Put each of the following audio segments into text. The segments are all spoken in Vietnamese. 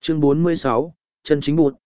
Chương 46, chân chính bụt.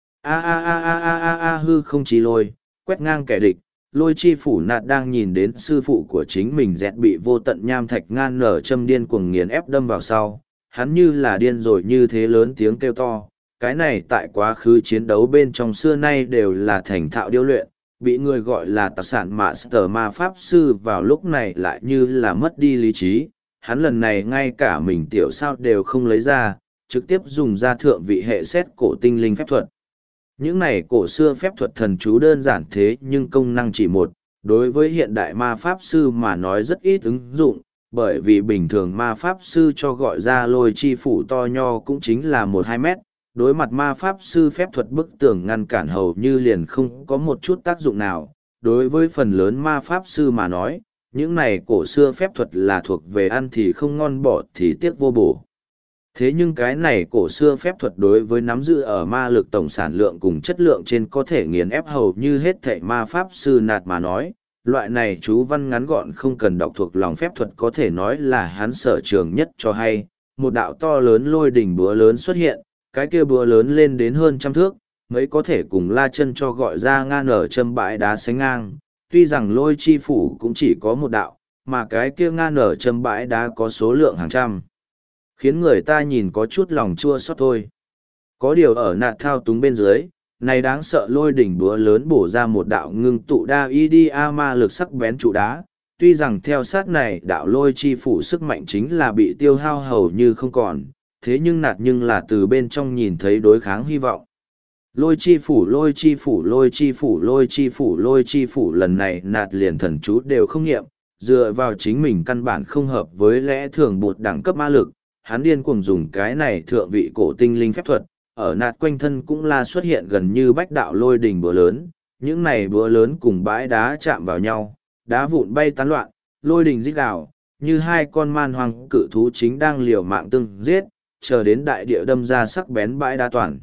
Hư không chỉ lôi, quét ngang kẻ địch, lôi chi phủ nạt đang nhìn đến sư phụ của chính mình dẹt bị vô tận nham thạch ngan nở châm điên cuồng nghiền ép đâm vào sau. Hắn như là điên rồi như thế lớn tiếng kêu to, cái này tại quá khứ chiến đấu bên trong xưa nay đều là thành thạo điêu luyện, bị người gọi là tạc sản Master ma pháp sư vào lúc này lại như là mất đi lý trí. Hắn lần này ngay cả mình tiểu sao đều không lấy ra, trực tiếp dùng ra thượng vị hệ xét cổ tinh linh phép thuật. Những này cổ xưa phép thuật thần chú đơn giản thế nhưng công năng chỉ một, đối với hiện đại ma pháp sư mà nói rất ít ứng dụng, bởi vì bình thường ma pháp sư cho gọi ra lôi chi phủ to nho cũng chính là 1-2 mét, đối mặt ma pháp sư phép thuật bức tường ngăn cản hầu như liền không có một chút tác dụng nào. Đối với phần lớn ma pháp sư mà nói, những này cổ xưa phép thuật là thuộc về ăn thì không ngon bỏ thì tiếc vô bổ. Thế nhưng cái này cổ xưa phép thuật đối với nắm giữ ở ma lực tổng sản lượng cùng chất lượng trên có thể nghiền ép hầu như hết thảy ma pháp sư nạt mà nói, loại này chú văn ngắn gọn không cần đọc thuộc lòng phép thuật có thể nói là hắn sở trường nhất cho hay. Một đạo to lớn lôi đỉnh búa lớn xuất hiện, cái kia búa lớn lên đến hơn 100 thước, mấy có thể cùng la chân cho gọi ra ngang ở châm bãi đá sánh ngang. Tuy rằng lôi chi phủ cũng chỉ có một đạo, mà cái kia ngang ở châm bãi đá có số lượng hàng trăm, khiến người ta nhìn có chút lòng chua xót thôi. Có điều ở nạt thao túng bên dưới, này đáng sợ lôi đỉnh búa lớn bổ ra một đạo ngưng tụ đa ma lực sắc bén trụ đá. Tuy rằng theo sát này đạo lôi chi phủ sức mạnh chính là bị tiêu hao hầu như không còn, thế nhưng nạt nhưng là từ bên trong nhìn thấy đối kháng hy vọng. Lôi chi phủ lôi chi phủ lôi chi phủ lôi chi phủ lôi chi phủ lần này nạt liền thần chú đều không nghiệm, dựa vào chính mình căn bản không hợp với lẽ thường bột đẳng cấp ma lực. Hắn điên cuồng dùng cái này thượng vị cổ tinh linh phép thuật, ở nạt quanh thân cũng là xuất hiện gần như bách đạo lôi đỉnh búa lớn, những này búa lớn cùng bãi đá chạm vào nhau, đá vụn bay tán loạn, lôi đỉnh rít gào, như hai con man hoang cự thú chính đang liều mạng tương giết, chờ đến đại địa đâm ra sắc bén bãi đá toàn.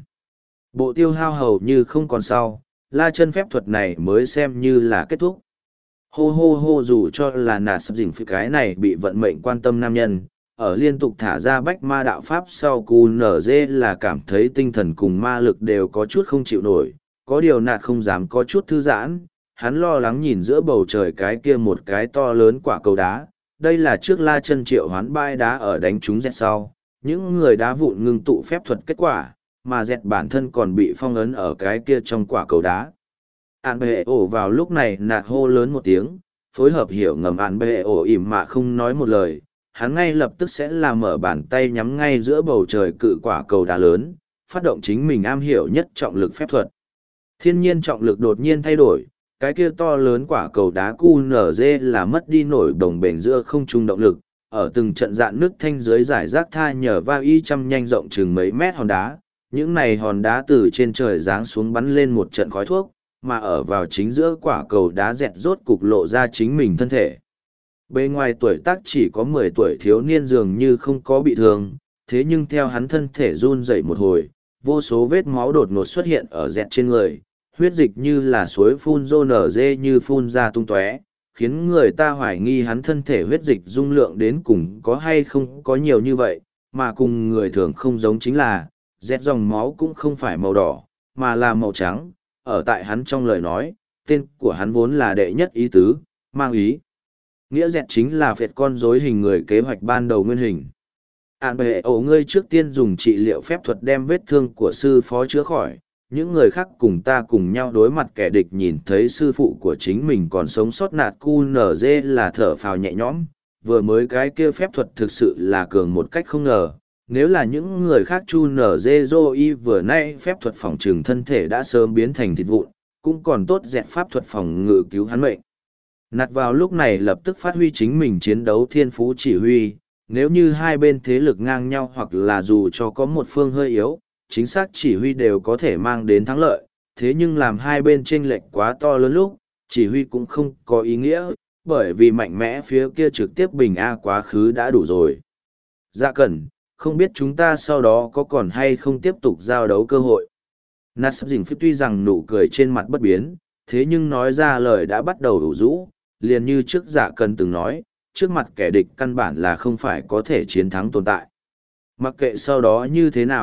Bộ tiêu hao hầu như không còn sau, la chân phép thuật này mới xem như là kết thúc. Hô hô hô, dù cho là nạt sắp dình phía cái này bị vận mệnh quan tâm nam nhân, ở liên tục thả ra bách ma đạo pháp sau QNZ là cảm thấy tinh thần cùng ma lực đều có chút không chịu nổi, có điều nạt không dám có chút thư giãn, hắn lo lắng nhìn giữa bầu trời cái kia một cái to lớn quả cầu đá, đây là trước la chân triệu hoán bãi đá ở đánh trúng dẹt sau, những người đá vụn ngưng tụ phép thuật kết quả, mà dẹt bản thân còn bị phong ấn ở cái kia trong quả cầu đá. Án bệ ổ vào lúc này nạt hô lớn một tiếng, phối hợp hiểu ngầm án bệ ổ ỉm mà không nói một lời. Hắn ngay lập tức sẽ làm mở bàn tay nhắm ngay giữa bầu trời cự quả cầu đá lớn, phát động chính mình am hiểu nhất trọng lực phép thuật. Thiên nhiên trọng lực đột nhiên thay đổi, cái kia to lớn quả cầu đá QNZ là mất đi nổi đồng bền giữa không trung động lực, ở từng trận dạn nước thanh dưới giải rác tha nhờ va y trăm nhanh rộng chừng mấy mét hòn đá. Những này hòn đá từ trên trời giáng xuống bắn lên một trận khói thuốc, mà ở vào chính giữa quả cầu đá dẹt rốt cục lộ ra chính mình thân thể. Bề ngoài tuổi tác chỉ có 10 tuổi thiếu niên dường như không có bị thương, thế nhưng theo hắn thân thể run rẩy một hồi, vô số vết máu đột ngột xuất hiện ở dẹt trên người, huyết dịch như là suối phun rô nở dê như phun ra tung tóe, khiến người ta hoài nghi hắn thân thể huyết dịch dung lượng đến cùng có hay không có nhiều như vậy, mà cùng người thường không giống chính là, dẹt dòng máu cũng không phải màu đỏ, mà là màu trắng, ở tại hắn trong lời nói, tên của hắn vốn là đệ nhất ý tứ, mang ý nghĩa dẹt chính là phệt con rối hình người kế hoạch ban đầu nguyên hình. Án bệ ổ, ngươi trước tiên dùng trị liệu phép thuật đem vết thương của sư phó chữa khỏi, những người khác cùng ta cùng nhau đối mặt kẻ địch nhìn thấy sư phụ của chính mình còn sống sót nạt QNZ là thở phào nhẹ nhõm, vừa mới cái kia phép thuật thực sự là cường một cách không ngờ. Nếu là những người khác chu nở dê dô y vừa nay phép thuật phòng trừng thân thể đã sớm biến thành thịt vụn, cũng còn tốt dẹt pháp thuật phòng ngự cứu hắn mệnh. Nạt vào lúc này lập tức phát huy chính mình chiến đấu thiên phú chỉ huy, nếu như hai bên thế lực ngang nhau hoặc là dù cho có một phương hơi yếu, chính xác chỉ huy đều có thể mang đến thắng lợi, thế nhưng làm hai bên chênh lệch quá to lớn lúc, chỉ huy cũng không có ý nghĩa, bởi vì mạnh mẽ phía kia trực tiếp bình A quá khứ đã đủ rồi. Dạ cẩn, không biết chúng ta sau đó có còn hay không tiếp tục giao đấu cơ hội. Nạt sắp dình phích tuy rằng nụ cười trên mặt bất biến, thế nhưng nói ra lời đã bắt đầu đủ rũ, liền như trước Dạ Cẩn từng nói, trước mặt kẻ địch căn bản là không phải có thể chiến thắng tồn tại. Mặc kệ sau đó như thế nào,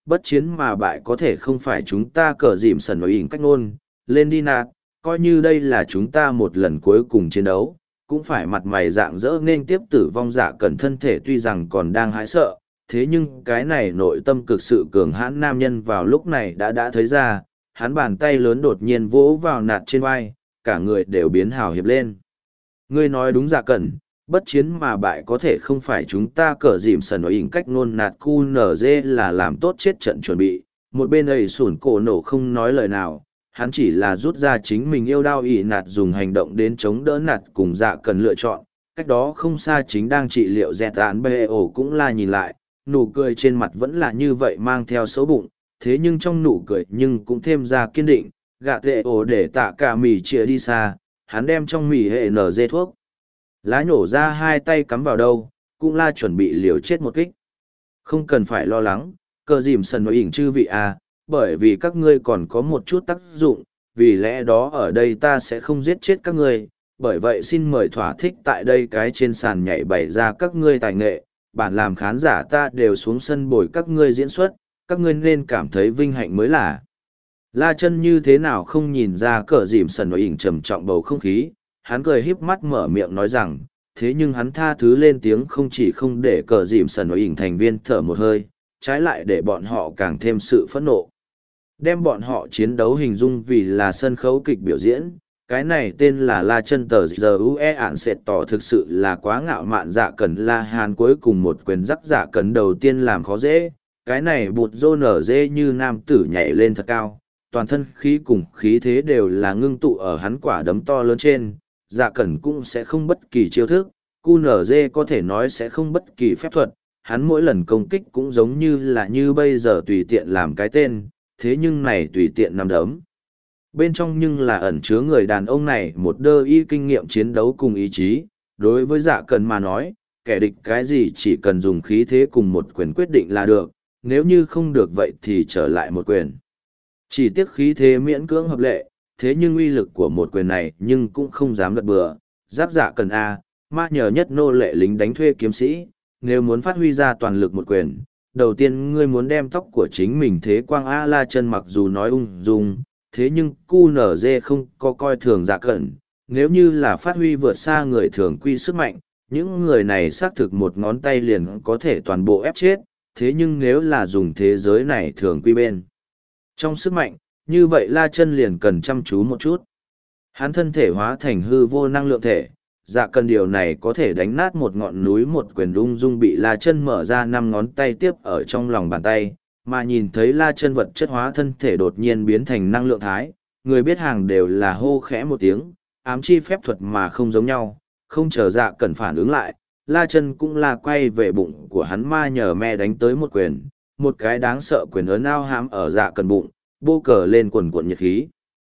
bất chiến mà bại có thể không phải chúng ta cờ dìm sần nói ỉn cách ngôn, lên đi nạt, coi như đây là chúng ta một lần cuối cùng chiến đấu, cũng phải mặt mày rạng rỡ nên tiếp tử vong. Dạ cẩn thân thể tuy rằng còn đang hãi sợ, thế nhưng cái này nội tâm cực sự cường hãn nam nhân vào lúc này đã thấy ra, hắn bàn tay lớn đột nhiên vỗ vào nạt trên vai, cả người đều biến hào hiệp lên. Ngươi nói đúng Dạ cẩn, bất chiến mà bại có thể không phải chúng ta cờ dìm sần nói ỉn cách ngôn. Nạt cu nở dê là làm tốt chết trận chuẩn bị, một bên ấy sủn cổ nổ không nói lời nào, hắn chỉ là rút ra chính mình yêu đao ỉ nạt dùng hành động đến chống đỡ nạt cùng Dạ cẩn lựa chọn. Cách đó không xa chính đang trị liệu dẹt án bê ổ cũng là nhìn lại, nụ cười trên mặt vẫn là như vậy mang theo xấu bụng, thế nhưng trong nụ cười nhưng cũng thêm ra kiên định. Gạ tệ ổ để tạ cả mì chia đi xa, hắn đem trong mì hệ nở dê thuốc lá nhổ ra, hai tay cắm vào đâu, cũng là chuẩn bị liều chết một kích. Không cần phải lo lắng, cờ dìm sần nói ỉn chư vị à, bởi vì các ngươi còn có một chút tác dụng, vì lẽ đó ở đây ta sẽ không giết chết các ngươi, bởi vậy xin mời thỏa thích tại đây cái trên sàn nhảy bày ra các ngươi tài nghệ, bản làm khán giả ta đều xuống sân bồi các ngươi diễn xuất, các ngươi nên cảm thấy vinh hạnh mới là. La Chân như thế nào không nhìn ra cờ dìm sần nói ỉn trầm trọng bầu không khí, hắn cười híp mắt mở miệng nói rằng, thế nhưng hắn tha thứ lên tiếng không chỉ không để cờ dìm sần nói ỉn thành viên thở một hơi, trái lại để bọn họ càng thêm sự phẫn nộ. Đem bọn họ chiến đấu hình dung vì là sân khấu kịch biểu diễn, cái này tên là La Chân tờ giờ UE ản sệt tỏ thực sự là quá ngạo mạn. Dạ cẩn La Hàn cuối cùng một quyền rắc dạ cẩn đầu tiên làm khó dễ, cái này bụt rô nở dê như nam tử nhảy lên thật cao, toàn thân khí cùng khí thế đều là ngưng tụ ở hắn quả đấm to lớn trên. Dạ cẩn cũng sẽ không bất kỳ chiêu thức, QNZ có thể nói sẽ không bất kỳ phép thuật, hắn mỗi lần công kích cũng giống như là như bây giờ tùy tiện làm cái tên, thế nhưng này tùy tiện nằm đấm. Bên trong nhưng là ẩn chứa người đàn ông này một đơ y kinh nghiệm chiến đấu cùng ý chí, đối với Dạ cẩn mà nói, kẻ địch cái gì chỉ cần dùng khí thế cùng một quyền quyết định là được, nếu như không được vậy thì trở lại một quyền. Chỉ tiếc khí thế miễn cưỡng hợp lệ, thế nhưng uy lực của một quyền này nhưng cũng không dám gật bừa. Giáp Dạ cẩn A, ma nhờ nhất nô lệ lính đánh thuê kiếm sĩ, nếu muốn phát huy ra toàn lực một quyền, đầu tiên ngươi muốn đem tóc của chính mình thế quang A. La Chân mặc dù nói ung dung, thế nhưng QNZ không có coi thường Dạ cẩn, nếu như là phát huy vượt xa người thường quy sức mạnh, những người này xác thực một ngón tay liền có thể toàn bộ ép chết, thế nhưng nếu là dùng thế giới này thường quy bên trong sức mạnh, như vậy La Chân liền cần chăm chú một chút. Hắn thân thể hóa thành hư vô năng lượng thể, Dạ cẩn điều này có thể đánh nát một ngọn núi. Một quyền ung dung bị La Chân mở ra 5 ngón tay tiếp ở trong lòng bàn tay, mà nhìn thấy La Chân vật chất hóa thân thể đột nhiên biến thành năng lượng thái, người biết hàng đều là hô khẽ một tiếng, ám chi phép thuật mà không giống nhau, không chờ Dạ cẩn phản ứng lại, La Chân cũng là quay về bụng của hắn ma nhờ me đánh tới một quyền, một cái đáng sợ quyền ấn ao hãm ở Dạ cẩn bụng, bô cờ lên quần cuộn nhiệt khí.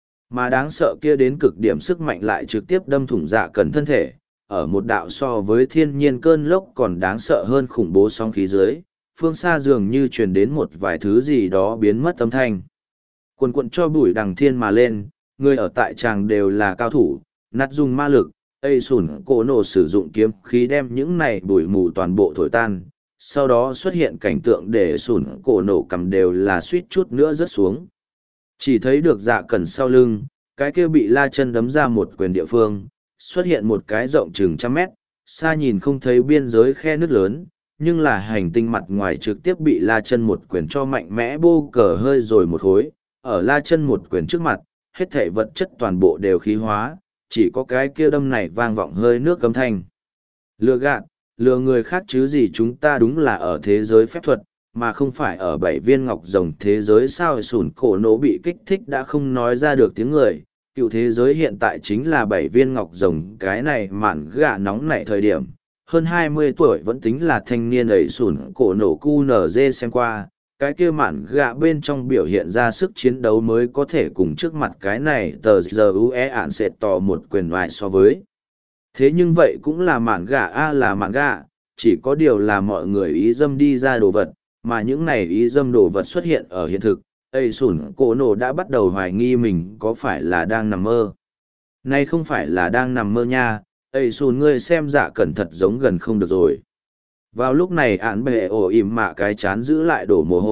Mà đáng sợ kia đến cực điểm sức mạnh lại trực tiếp đâm thủng Dạ cẩn thân thể, ở một đạo so với thiên nhiên cơn lốc còn đáng sợ hơn khủng bố sóng khí dưới, phương xa dường như truyền đến một vài thứ gì đó biến mất âm thanh. Quần cuộn cho bụi đằng thiên mà lên, người ở tại tràng đều là cao thủ, nát dùng ma lực, ây sủn cổ nổ sử dụng kiếm khí đem những này bụi mù toàn bộ thổi tan. Sau đó xuất hiện cảnh tượng để sủn cổ nổ cầm đều là suýt chút nữa rớt xuống. Chỉ thấy được Dạ cẩn sau lưng, cái kia bị La Chân đấm ra một quyền địa phương, xuất hiện một cái rộng chừng 100 mét, xa nhìn không thấy biên giới khe nứt lớn, nhưng là hành tinh mặt ngoài trực tiếp bị La Chân một quyền cho mạnh mẽ bô cờ hơi rồi một khối. Ở La Chân một quyền trước mặt, hết thảy vật chất toàn bộ đều khí hóa, chỉ có cái kia đâm này vang vọng hơi nước âm thanh. Lừa gạt, lừa người khác chứ gì, chúng ta đúng là ở thế giới phép thuật, mà không phải ở 7 viên ngọc rồng thế giới. Sao sủn cổ nổ bị kích thích đã không nói ra được tiếng người, cựu thế giới hiện tại chính là 7 viên ngọc rồng cái này mạn gạ nóng nảy thời điểm. Hơn 20 tuổi vẫn tính là thanh niên ấy sủn cổ nổ QNZ xem qua, cái kia mạn gạ bên trong biểu hiện ra sức chiến đấu mới có thể cùng trước mặt cái này tờ giờ UE ản sệt tỏ một quyền ngoài so với. Thế nhưng vậy cũng là mạn gạ A, là mạn gạ, chỉ có điều là mọi người ý dâm đi ra đồ vật, mà những này ý dâm đồ vật xuất hiện ở hiện thực. Ây sủn cổ nổ đã bắt đầu hoài nghi mình có phải là đang nằm mơ. Nay không phải là đang nằm mơ nha, Ây sủn ngươi xem Dạ cẩn thật giống gần không được rồi. Vào lúc này án bệ ổ ỉm mạ cái chán giữ lại đổ mồ hôi,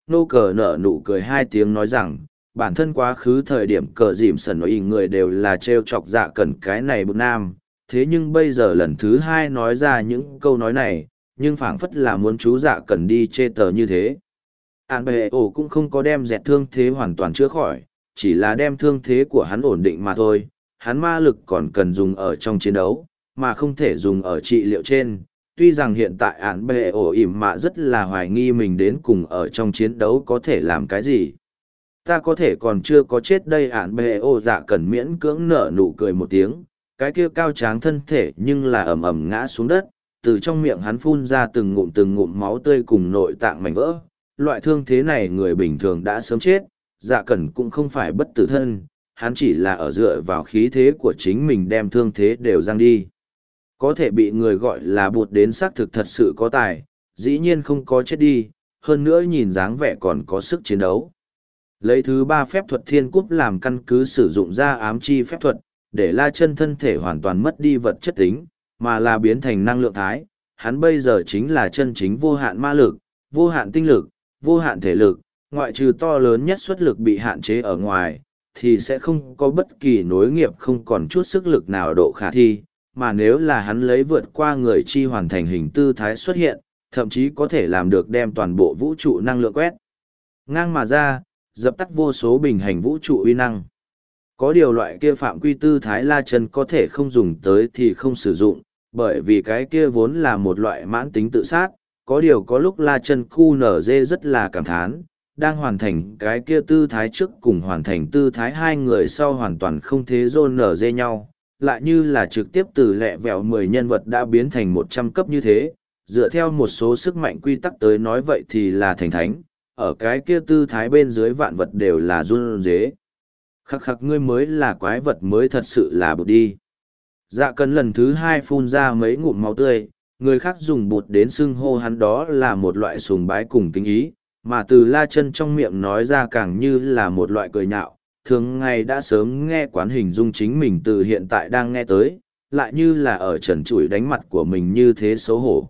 nô cờ nở nụ cười hai tiếng nói rằng, bản thân quá khứ thời điểm cờ dìm sần ý người đều là trêu chọc dạ cẩn cái này bụt nam, thế nhưng bây giờ lần thứ hai nói ra những câu nói này, nhưng phảng phất là muốn chú dạ cẩn đi chê tờ như thế. Án bệ ổ cũng không có đem dẹt thương thế hoàn toàn chữa khỏi, chỉ là đem thương thế của hắn ổn định mà thôi, hắn ma lực còn cần dùng ở trong chiến đấu, mà không thể dùng ở trị liệu trên. Tuy rằng hiện tại án bệ ổ ỉm mạ rất là hoài nghi mình đến cùng ở trong chiến đấu có thể làm cái gì. Ta có thể còn chưa có chết đây án bệ ổ dạ cần miễn cưỡng nở nụ cười một tiếng, cái kia cao tráng thân thể nhưng là ầm ầm ngã xuống đất, từ trong miệng hắn phun ra từng ngụm máu tươi cùng nội tạng mảnh vỡ. Loại thương thế này người bình thường đã sớm chết, dạ cẩn cũng không phải bất tử thân, hắn chỉ là ở dựa vào khí thế của chính mình đem thương thế đều giang đi. Có thể bị người gọi là bụt đến xác thực thật sự có tài, dĩ nhiên không có chết đi, hơn nữa nhìn dáng vẻ còn có sức chiến đấu. Lấy thứ 3 phép thuật thiên cúp làm căn cứ sử dụng ra ám chi phép thuật, để La Chân thân thể hoàn toàn mất đi vật chất tính, mà là biến thành năng lượng thái, hắn bây giờ chính là chân chính vô hạn ma lực, vô hạn tinh lực, vô hạn thể lực, ngoại trừ to lớn nhất suất lực bị hạn chế ở ngoài, thì sẽ không có bất kỳ nối nghiệp không còn chút sức lực nào độ khả thi, mà nếu là hắn lấy vượt qua người chi hoàn thành hình tư thái xuất hiện, thậm chí có thể làm được đem toàn bộ vũ trụ năng lượng quét ngang mà ra, dập tắt vô số bình hành vũ trụ uy năng. Có điều loại kia phạm quy tư thái La Chân có thể không dùng tới thì không sử dụng, bởi vì cái kia vốn là một loại mãn tính tự sát, có điều có lúc La Chân khu nở dê rất là cảm thán, đang hoàn thành cái kia tư thái trước cùng hoàn thành tư thái hai người sau hoàn toàn không thế dôn nở dê nhau, lại như là trực tiếp từ lẹ vẹo 10 nhân vật đã biến thành 100 cấp như thế, dựa theo một số sức mạnh quy tắc tới nói vậy thì là thành thánh, ở cái kia tư thái bên dưới vạn vật đều là run dế. Khắc khắc ngươi mới là quái vật mới thật sự là bụt đi. Dạ Cẩn lần thứ 2 phun ra mấy ngụm máu tươi, người khác dùng bụt đến xưng hô hắn đó là một loại sùng bái cùng kính ý, mà từ La Chân trong miệng nói ra càng như là một loại cười nhạo, thường ngày đã sớm nghe quán hình dung chính mình từ hiện tại đang nghe tới, lại như là ở trần trụi đánh mặt của mình như thế xấu hổ.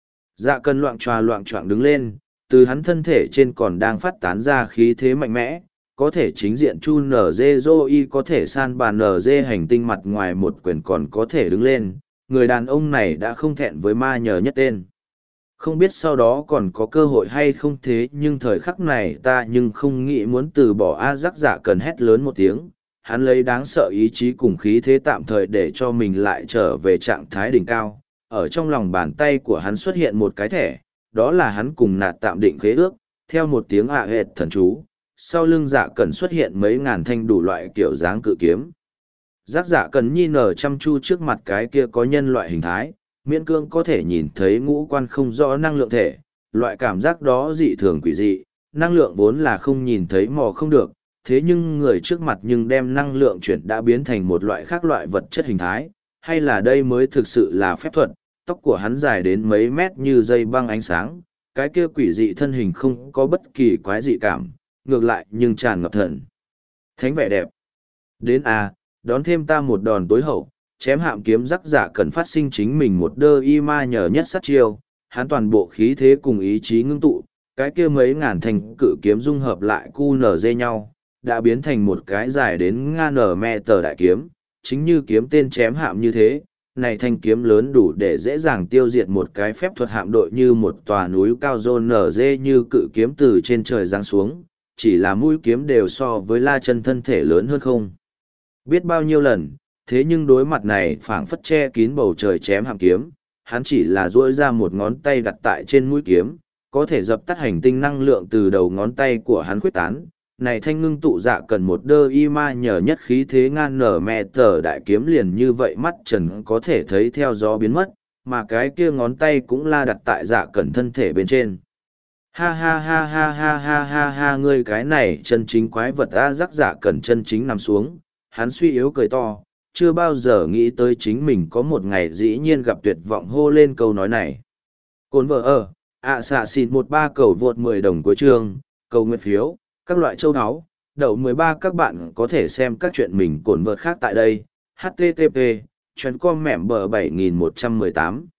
Dạ Cẩn loạng choạng đứng lên, từ hắn thân thể trên còn đang phát tán ra khí thế mạnh mẽ, có thể chính diện chu nở dê dô y có thể san bàn nở dê hành tinh mặt ngoài một quyền còn có thể đứng lên, người đàn ông này đã không thẹn với ma nhờ nhất tên. Không biết sau đó còn có cơ hội hay không thế nhưng thời khắc này ta nhưng không nghĩ muốn từ bỏ A Giác Dạ Cần hét lớn một tiếng, hắn lấy đáng sợ ý chí cùng khí thế tạm thời để cho mình lại trở về trạng thái đỉnh cao, ở trong lòng bàn tay của hắn xuất hiện một cái thẻ, đó là hắn cùng nạt tạm định khế ước, theo một tiếng ạ hệt thần chú, sau lưng Dạ Cần xuất hiện mấy ngàn thanh đủ loại kiểu dáng cự kiếm. Giác Dạ Cần nhi nở chăm chu trước mặt cái kia có nhân loại hình thái, miễn cương có thể nhìn thấy ngũ quan không rõ năng lượng thể, loại cảm giác đó dị thường quỷ dị, năng lượng vốn là không nhìn thấy mò không được, thế nhưng người trước mặt nhưng đem năng lượng chuyển đã biến thành một loại khác loại vật chất hình thái, hay là đây mới thực sự là phép thuật, tóc của hắn dài đến mấy mét như dây băng ánh sáng, cái kia quỷ dị thân hình không có bất kỳ quái dị cảm, ngược lại nhưng tràn ngập thần. Thánh vẻ đẹp. Đến đón thêm ta một đòn tối hậu, chém hạm kiếm Giác Dạ Cần phát sinh chính mình một đơ y ma nhờ nhất sát chiêu, hắn toàn bộ khí thế cùng ý chí ngưng tụ, cái kia mấy ngàn thành cự kiếm dung hợp lại cu nở dê nhau, đã biến thành một cái dài đến ngàn mẹ tờ đại kiếm, chính như kiếm tên chém hạm như thế, này thanh kiếm lớn đủ để dễ dàng tiêu diệt một cái phép thuật hạm đội như một tòa núi cao rôn nở dê như cự kiếm từ trên trời giáng xuống, chỉ là mũi kiếm đều so với La Chân thân thể lớn hơn không biết bao nhiêu lần, thế nhưng đối mặt này phảng phất che kín bầu trời chém hạm kiếm, hắn chỉ là duỗi ra một ngón tay đặt tại trên mũi kiếm, có thể dập tắt hành tinh năng lượng từ đầu ngón tay của hắn khuyết tán. Này thanh ngưng tụ Dạ Cần một đơ y ma nhờ nhất khí thế ngàn nở mẹ tờ đại kiếm liền như vậy mắt trần có thể thấy theo gió biến mất, mà cái kia ngón tay cũng la đặt tại Dạ Cần thân thể bên trên. Ha ha ha ha ha ha ha ha ngươi cái này chân chính quái vật Giác Dạ Cần chân chính nằm xuống, hắn suy yếu cười to, chưa bao giờ nghĩ tới chính mình có một ngày dĩ nhiên gặp tuyệt vọng hô lên câu nói này. Cồn vợ xạ xịt 13 cầu vượt 10 đồng cuối chương, cầu nguyện phiếu, các loại châu áo, đậu 13 các bạn có thể xem các chuyện mình cồn vợt khác tại đây, http, chuyến com mẻm bờ 7118.